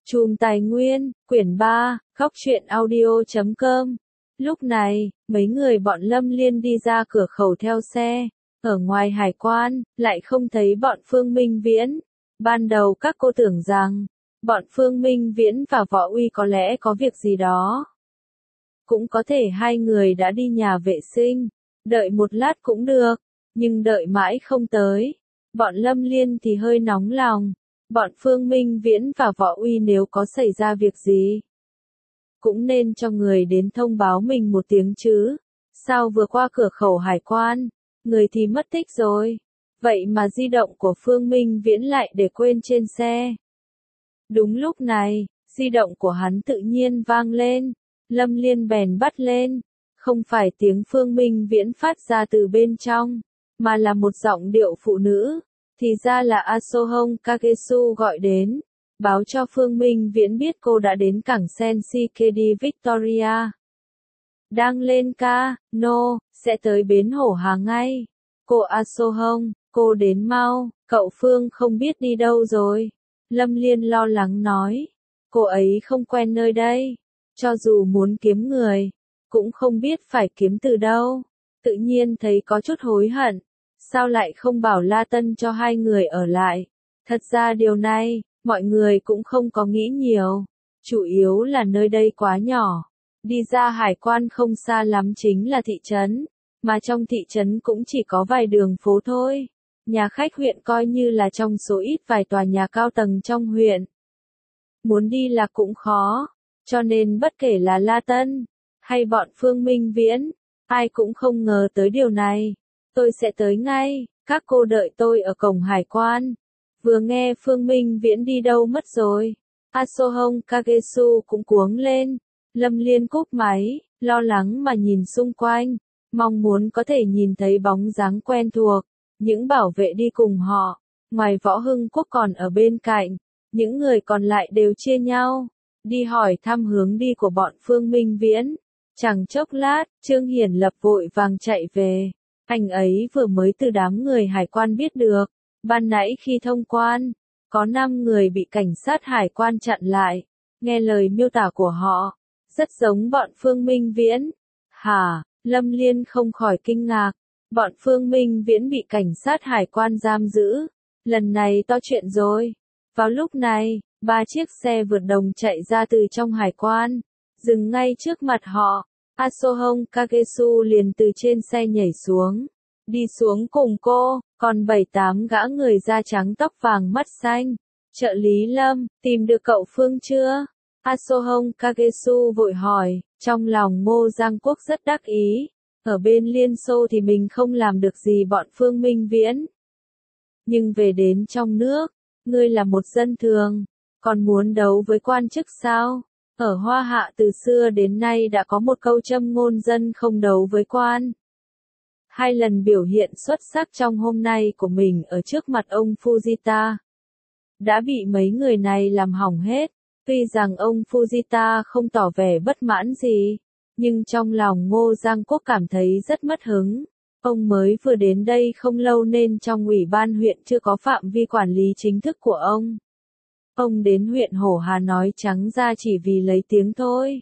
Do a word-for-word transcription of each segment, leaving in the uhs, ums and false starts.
Chùm Tài Nguyên, quyển ba, góc truyện audio chấm com. Lúc này, mấy người bọn Lâm Liên đi ra cửa khẩu theo xe. Ở ngoài hải quan, lại không thấy bọn Phương Minh Viễn. Ban đầu các cô tưởng rằng, bọn Phương Minh Viễn và Võ Uy có lẽ có việc gì đó. Cũng có thể hai người đã đi nhà vệ sinh. Đợi một lát cũng được, nhưng đợi mãi không tới. Bọn Lâm Liên thì hơi nóng lòng. Bọn Phương Minh Viễn và Võ Uy nếu có xảy ra việc gì, cũng nên cho người đến thông báo mình một tiếng chứ. Sao vừa qua cửa khẩu hải quan, người thì mất tích rồi. Vậy mà di động của Phương Minh Viễn lại để quên trên xe. Đúng lúc này, di động của hắn tự nhiên vang lên. Lâm Liên bèn bắt lên. Không phải tiếng Phương Minh Viễn phát ra từ bên trong, mà là một giọng điệu phụ nữ. Thì ra là Asohong Kagesu gọi đến, báo cho Phương Minh Viễn biết cô đã đến cảng Senshikedi Victoria. Đang lên ca, no, sẽ tới bến Hổ Hà ngay. Cô Asohong, cô đến mau, cậu Phương không biết đi đâu rồi. Lâm Liên lo lắng nói, cô ấy không quen nơi đây, cho dù muốn kiếm người, cũng không biết phải kiếm từ đâu. Tự nhiên thấy có chút hối hận. Sao lại không bảo La Tân cho hai người ở lại? Thật ra điều này, mọi người cũng không có nghĩ nhiều. Chủ yếu là nơi đây quá nhỏ. Đi ra hải quan không xa lắm chính là thị trấn. Mà trong thị trấn cũng chỉ có vài đường phố thôi. Nhà khách huyện coi như là trong số ít vài tòa nhà cao tầng trong huyện. Muốn đi là cũng khó. Cho nên bất kể là La Tân, hay bọn Phương Minh Viễn, ai cũng không ngờ tới điều này. Tôi sẽ tới ngay, các cô đợi tôi ở cổng hải quan. Vừa nghe Phương Minh Viễn đi đâu mất rồi. Asohong Kagesu cũng cuống lên. Lâm Liên cúp máy, lo lắng mà nhìn xung quanh. Mong muốn có thể nhìn thấy bóng dáng quen thuộc. Những bảo vệ đi cùng họ. Ngoài Võ Hưng Quốc còn ở bên cạnh. Những người còn lại đều chia nhau. Đi hỏi thăm hướng đi của bọn Phương Minh Viễn. Chẳng chốc lát, Trương Hiển Lập vội vàng chạy về. Anh ấy vừa mới từ đám người hải quan biết được, ban nãy khi thông quan, có năm người bị cảnh sát hải quan chặn lại. Nghe lời miêu tả của họ, rất giống bọn Phương Minh Viễn. Hả, Lâm Liên không khỏi kinh ngạc. Bọn Phương Minh Viễn bị cảnh sát hải quan giam giữ. Lần này to chuyện rồi. Vào lúc này, ba chiếc xe vượt đồng chạy ra từ trong hải quan, dừng ngay trước mặt họ. Asohong Kagesu liền từ trên xe nhảy xuống, đi xuống cùng cô, còn bảy tám gã người da trắng tóc vàng mắt xanh. Trợ lý Lâm, tìm được cậu Phương chưa? Asohong Kagesu vội hỏi, trong lòng Ngô Giang Quốc rất đắc ý. Ở bên Liên Xô thì mình không làm được gì bọn Phương Minh Viễn. Nhưng về đến trong nước, ngươi là một dân thường, còn muốn đấu với quan chức sao? Ở Hoa Hạ từ xưa đến nay đã có một câu châm ngôn dân không đấu với quan. Hai lần biểu hiện xuất sắc trong hôm nay của mình ở trước mặt ông Fujita đã bị mấy người này làm hỏng hết. Tuy rằng ông Fujita không tỏ vẻ bất mãn gì, nhưng trong lòng Ngô Giang Quốc cảm thấy rất mất hứng. Ông mới vừa đến đây không lâu nên trong ủy ban huyện chưa có phạm vi quản lý chính thức của ông. Ông đến huyện Hổ Hà nói trắng ra chỉ vì lấy tiếng thôi.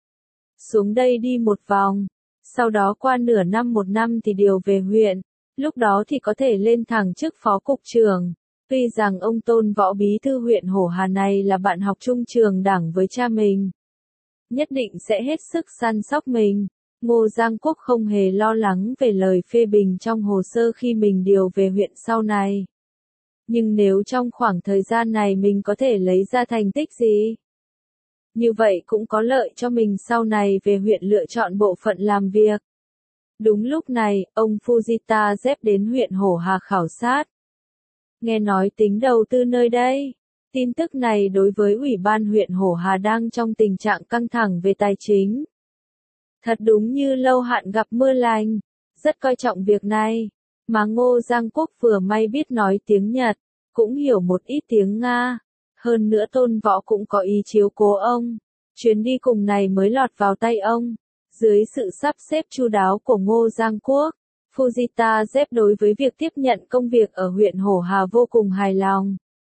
Xuống đây đi một vòng, sau đó qua nửa năm một năm thì điều về huyện, lúc đó thì có thể lên thẳng chức phó cục trưởng. Tuy rằng ông Tôn Võ bí thư huyện Hổ Hà này là bạn học chung trường đảng với cha mình, nhất định sẽ hết sức săn sóc mình. Ngô Giang Quốc không hề lo lắng về lời phê bình trong hồ sơ khi mình điều về huyện sau này. Nhưng nếu trong khoảng thời gian này mình có thể lấy ra thành tích gì, như vậy cũng có lợi cho mình sau này về huyện lựa chọn bộ phận làm việc. Đúng lúc này, ông Fujita dép đến huyện Hổ Hà khảo sát. Nghe nói tính đầu tư nơi đây. Tin tức này đối với Ủy ban huyện Hổ Hà đang trong tình trạng căng thẳng về tài chính. Thật đúng như lâu hạn gặp mưa lành, rất coi trọng việc này. Mà Ngô Giang Quốc vừa may biết nói tiếng Nhật, cũng hiểu một ít tiếng Nga. Hơn nữa Tôn Võ cũng có ý chiếu cố ông. Chuyến đi cùng này mới lọt vào tay ông. Dưới sự sắp xếp chu đáo của Ngô Giang Quốc, Fujita dép đối với việc tiếp nhận công việc ở huyện Hổ Hà vô cùng hài lòng.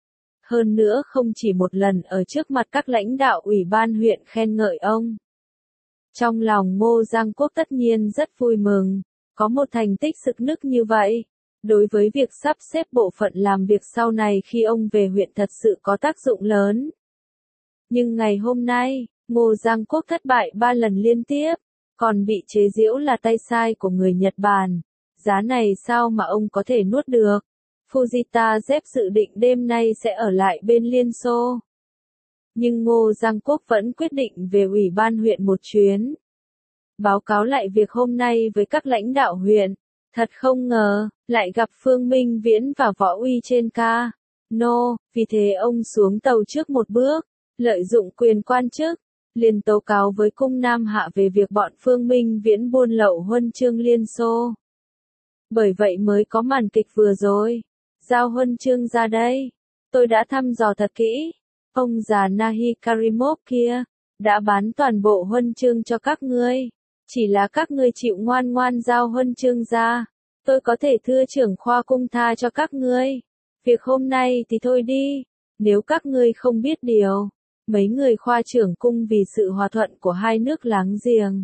Hơn nữa không chỉ một lần ở trước mặt các lãnh đạo ủy ban huyện khen ngợi ông. Trong lòng Ngô Giang Quốc tất nhiên rất vui mừng, có một thành tích sực nức như vậy. Đối với việc sắp xếp bộ phận làm việc sau này khi ông về huyện thật sự có tác dụng lớn. Nhưng ngày hôm nay, Ngô Giang Quốc thất bại ba lần liên tiếp, còn bị chế giễu là tay sai của người Nhật Bản. Giá này sao mà ông có thể nuốt được? Fujita Zep dự định đêm nay sẽ ở lại bên Liên Xô. Nhưng Ngô Giang Quốc vẫn quyết định về ủy ban huyện một chuyến. Báo cáo lại việc hôm nay với các lãnh đạo huyện. Thật không ngờ, lại gặp Phương Minh Viễn và Võ Uy trên ca. No, vì thế ông xuống tàu trước một bước, lợi dụng quyền quan chức, liền tố cáo với cung Nam Hạ về việc bọn Phương Minh Viễn buôn lậu huân chương Liên Xô. Bởi vậy mới có màn kịch vừa rồi. Giao huân chương ra đây. Tôi đã thăm dò thật kỹ. Ông già Nahi Karimov kia, đã bán toàn bộ huân chương cho các ngươi. Chỉ là các ngươi chịu ngoan ngoan giao huân chương ra. Tôi có thể thưa trưởng khoa cung tha cho các ngươi. Việc hôm nay thì thôi đi. Nếu các ngươi không biết điều. Mấy người khoa trưởng cung vì sự hòa thuận của hai nước láng giềng.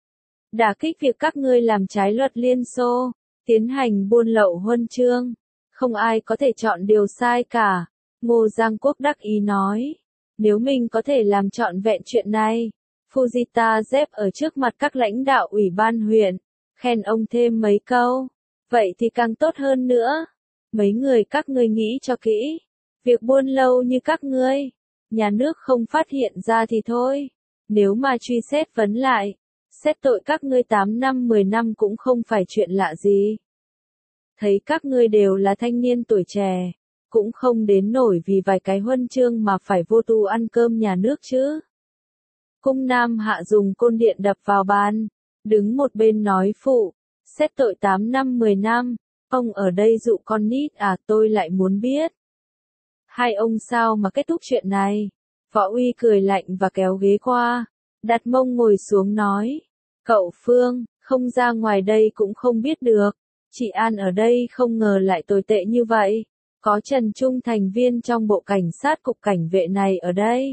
Đả kích việc các ngươi làm trái luật Liên Xô. Tiến hành buôn lậu huân chương. Không ai có thể chọn điều sai cả. Ngô Giang Quốc đắc ý nói. Nếu mình có thể làm trọn vẹn chuyện này. Fujita Zep ở trước mặt các lãnh đạo ủy ban huyện. Khen ông thêm mấy câu. Vậy thì càng tốt hơn nữa. Mấy người các ngươi nghĩ cho kỹ. Việc buôn lậu như các ngươi. Nhà nước không phát hiện ra thì thôi. Nếu mà truy xét vấn lại. Xét tội các ngươi tám năm mười năm cũng không phải chuyện lạ gì. Thấy các ngươi đều là thanh niên tuổi trẻ. Cũng không đến nổi vì vài cái huân chương mà phải vô tu ăn cơm nhà nước chứ. Cung Nam Hạ dùng côn điện đập vào bàn. Đứng một bên nói phụ. Xét tội tám năm mười năm. Ông ở đây dụ con nít à, tôi lại muốn biết. Hai ông sao mà kết thúc chuyện này? Võ Uy cười lạnh và kéo ghế qua. Đặt mông ngồi xuống nói. Cậu Phương, không ra ngoài đây cũng không biết được. Chị An ở đây không ngờ lại tồi tệ như vậy. Có Trần Trung thành viên trong bộ cảnh sát cục cảnh vệ này ở đây.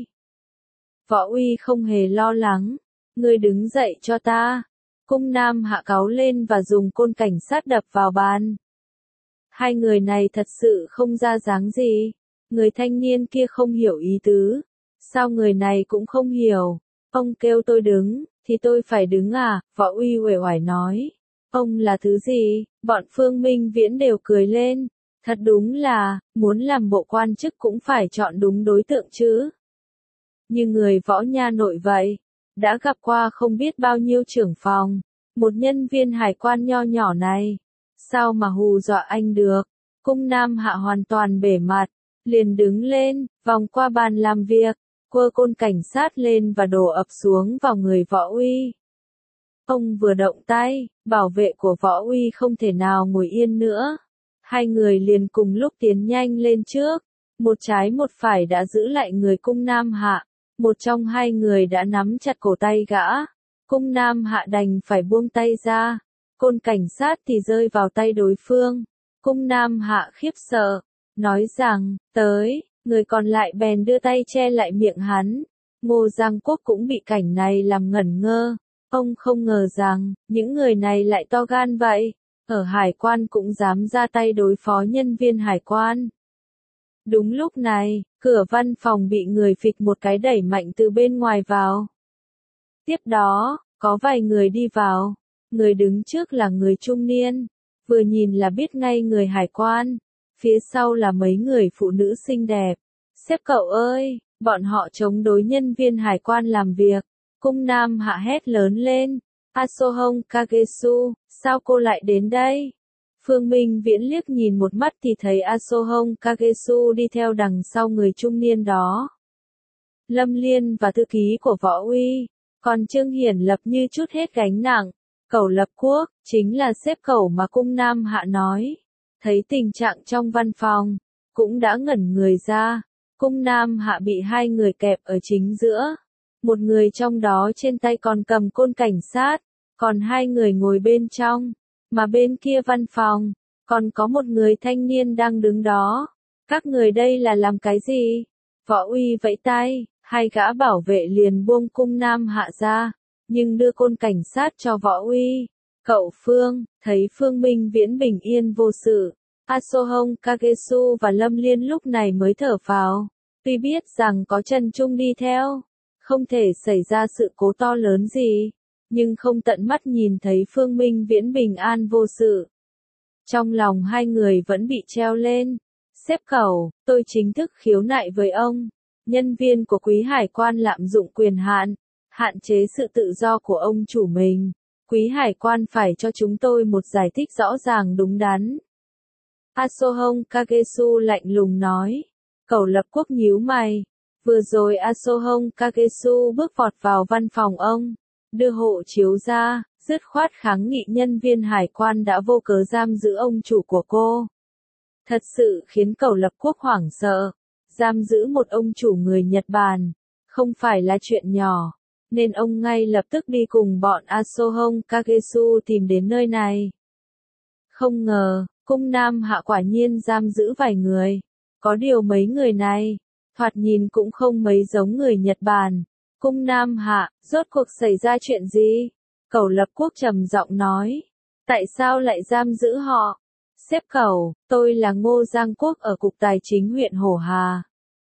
Võ Uy không hề lo lắng. Ngươi đứng dậy cho ta. Cung Nam Hạ cáu lên và dùng côn cảnh sát đập vào bàn. Hai người này thật sự không ra dáng gì. Người thanh niên kia không hiểu ý tứ. Sao người này cũng không hiểu. Ông kêu tôi đứng, thì tôi phải đứng à? Võ Uy uể oải nói. Ông là thứ gì? Bọn Phương Minh Viễn đều cười lên. Thật đúng là, muốn làm bộ quan chức cũng phải chọn đúng đối tượng chứ. Như người Võ nha nội vậy. Đã gặp qua không biết bao nhiêu trưởng phòng. Một nhân viên hải quan nho nhỏ này. Sao mà hù dọa anh được? Cung Nam Hạ hoàn toàn bể mặt. Liền đứng lên, vòng qua bàn làm việc. Quơ côn cảnh sát lên và đổ ập xuống vào người Võ Uy. Ông vừa động tay, bảo vệ của Võ Uy không thể nào ngồi yên nữa. Hai người liền cùng lúc tiến nhanh lên trước. Một trái một phải đã giữ lại người Cung Nam Hạ. Một trong hai người đã nắm chặt cổ tay gã. Cung Nam Hạ đành phải buông tay ra. Côn cảnh sát thì rơi vào tay đối phương. Cung Nam Hạ khiếp sợ. Nói rằng, tới, người còn lại bèn đưa tay che lại miệng hắn. Ngô Giang Quốc cũng bị cảnh này làm ngẩn ngơ. Ông không ngờ rằng, những người này lại to gan vậy. Ở hải quan cũng dám ra tay đối phó nhân viên hải quan. Đúng lúc này, cửa văn phòng bị người phịch một cái đẩy mạnh từ bên ngoài vào. Tiếp đó, có vài người đi vào. Người đứng trước là người trung niên. Vừa nhìn là biết ngay người hải quan. Phía sau là mấy người phụ nữ xinh đẹp. Sếp cậu ơi, bọn họ chống đối nhân viên hải quan làm việc. Cung Nam Hạ hét lớn lên. Asohong Kagesu, sao cô lại đến đây? Phương Minh Viễn liếc nhìn một mắt thì thấy Asohong Kagesu đi theo đằng sau người trung niên đó. Lâm Liên và thư ký của Võ Uy. Còn Trương Hiển Lập như chút hết gánh nặng. Cẩu Lập Quốc, chính là sếp cẩu mà Cung Nam Hạ nói. Thấy tình trạng trong văn phòng, cũng đã ngẩn người ra. Cung Nam Hạ bị hai người kẹp ở chính giữa. Một người trong đó trên tay còn cầm côn cảnh sát, còn hai người ngồi bên trong. Mà bên kia văn phòng, còn có một người thanh niên đang đứng đó. Các người đây là làm cái gì? Võ Uy vẫy tay, hai gã bảo vệ liền buông Cung Nam Hạ ra, nhưng đưa côn cảnh sát cho Võ Uy. Cậu Phương, thấy Phương Minh Viễn bình yên vô sự. Asohong Kagesu và Lâm Liên lúc này mới thở phào. Tuy biết rằng có Trần Trung đi theo, không thể xảy ra sự cố to lớn gì, nhưng không tận mắt nhìn thấy Phương Minh Viễn bình an vô sự. Trong lòng hai người vẫn bị treo lên. Sếp Cẩu, tôi chính thức khiếu nại với ông. Nhân viên của Quý Hải quan lạm dụng quyền hạn, hạn chế sự tự do của ông chủ mình. Quý Hải quan phải cho chúng tôi một giải thích rõ ràng đúng đắn. Asohong Kagesu lạnh lùng nói. Cẩu Lập Quốc nhíu mày. Vừa rồi Asohong Kagesu bước vọt vào văn phòng ông, đưa hộ chiếu ra, dứt khoát kháng nghị nhân viên hải quan đã vô cớ giam giữ ông chủ của cô. Thật sự khiến Cẩu Lập Quốc hoảng sợ. Giam giữ một ông chủ người Nhật Bản, không phải là chuyện nhỏ, nên ông ngay lập tức đi cùng bọn Asohong Kagesu tìm đến nơi này. Không ngờ, Cung Nam Hạ quả nhiên giam giữ vài người. Có điều mấy người này, thoạt nhìn cũng không mấy giống người Nhật Bản. Cung Nam Hạ, rốt cuộc xảy ra chuyện gì? Cẩu Lập Quốc trầm giọng nói. Tại sao lại giam giữ họ? Sếp Cẩu, tôi là Ngô Giang Quốc ở Cục Tài chính huyện Hổ Hà.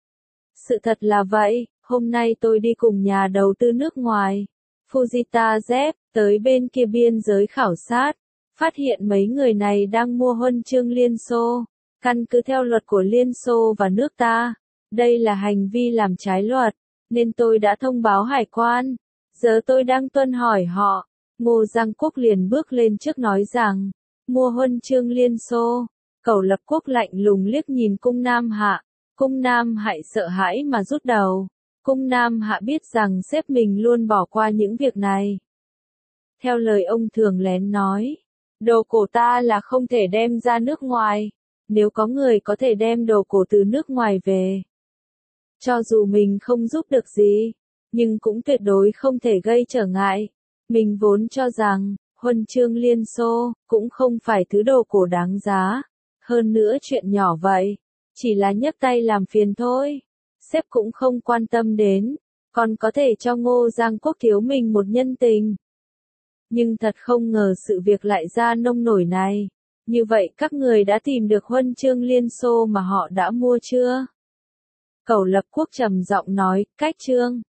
Sự thật là vậy, hôm nay tôi đi cùng nhà đầu tư nước ngoài, Fujita Zep, tới bên kia biên giới khảo sát, phát hiện mấy người này đang mua huân chương Liên Xô. Căn cứ theo luật của Liên Xô và nước ta, đây là hành vi làm trái luật, nên tôi đã thông báo hải quan. Giờ tôi đang tuân hỏi họ. Ngô Giang Quốc liền bước lên trước nói rằng, mua huân chương Liên Xô. Cẩu Lập Quốc lạnh lùng liếc nhìn Cung Nam Hạ. Cung Nam Hạ sợ hãi mà rút đầu. Cung Nam Hạ biết rằng sếp mình luôn bỏ qua những việc này. Theo lời ông thường lén nói, đồ cổ ta là không thể đem ra nước ngoài. Nếu có người có thể đem đồ cổ từ nước ngoài về, cho dù mình không giúp được gì, nhưng cũng tuyệt đối không thể gây trở ngại. Mình vốn cho rằng, huân chương Liên Xô, cũng không phải thứ đồ cổ đáng giá. Hơn nữa chuyện nhỏ vậy, chỉ là nhấc tay làm phiền thôi. Sếp cũng không quan tâm đến, còn có thể cho Ngô Giang Quốc thiếu mình một nhân tình. Nhưng thật không ngờ sự việc lại ra nông nổi này. Như vậy các người đã tìm được huân chương Liên Xô mà họ đã mua chưa? Cẩu Lập Quốc trầm giọng nói, cách chương.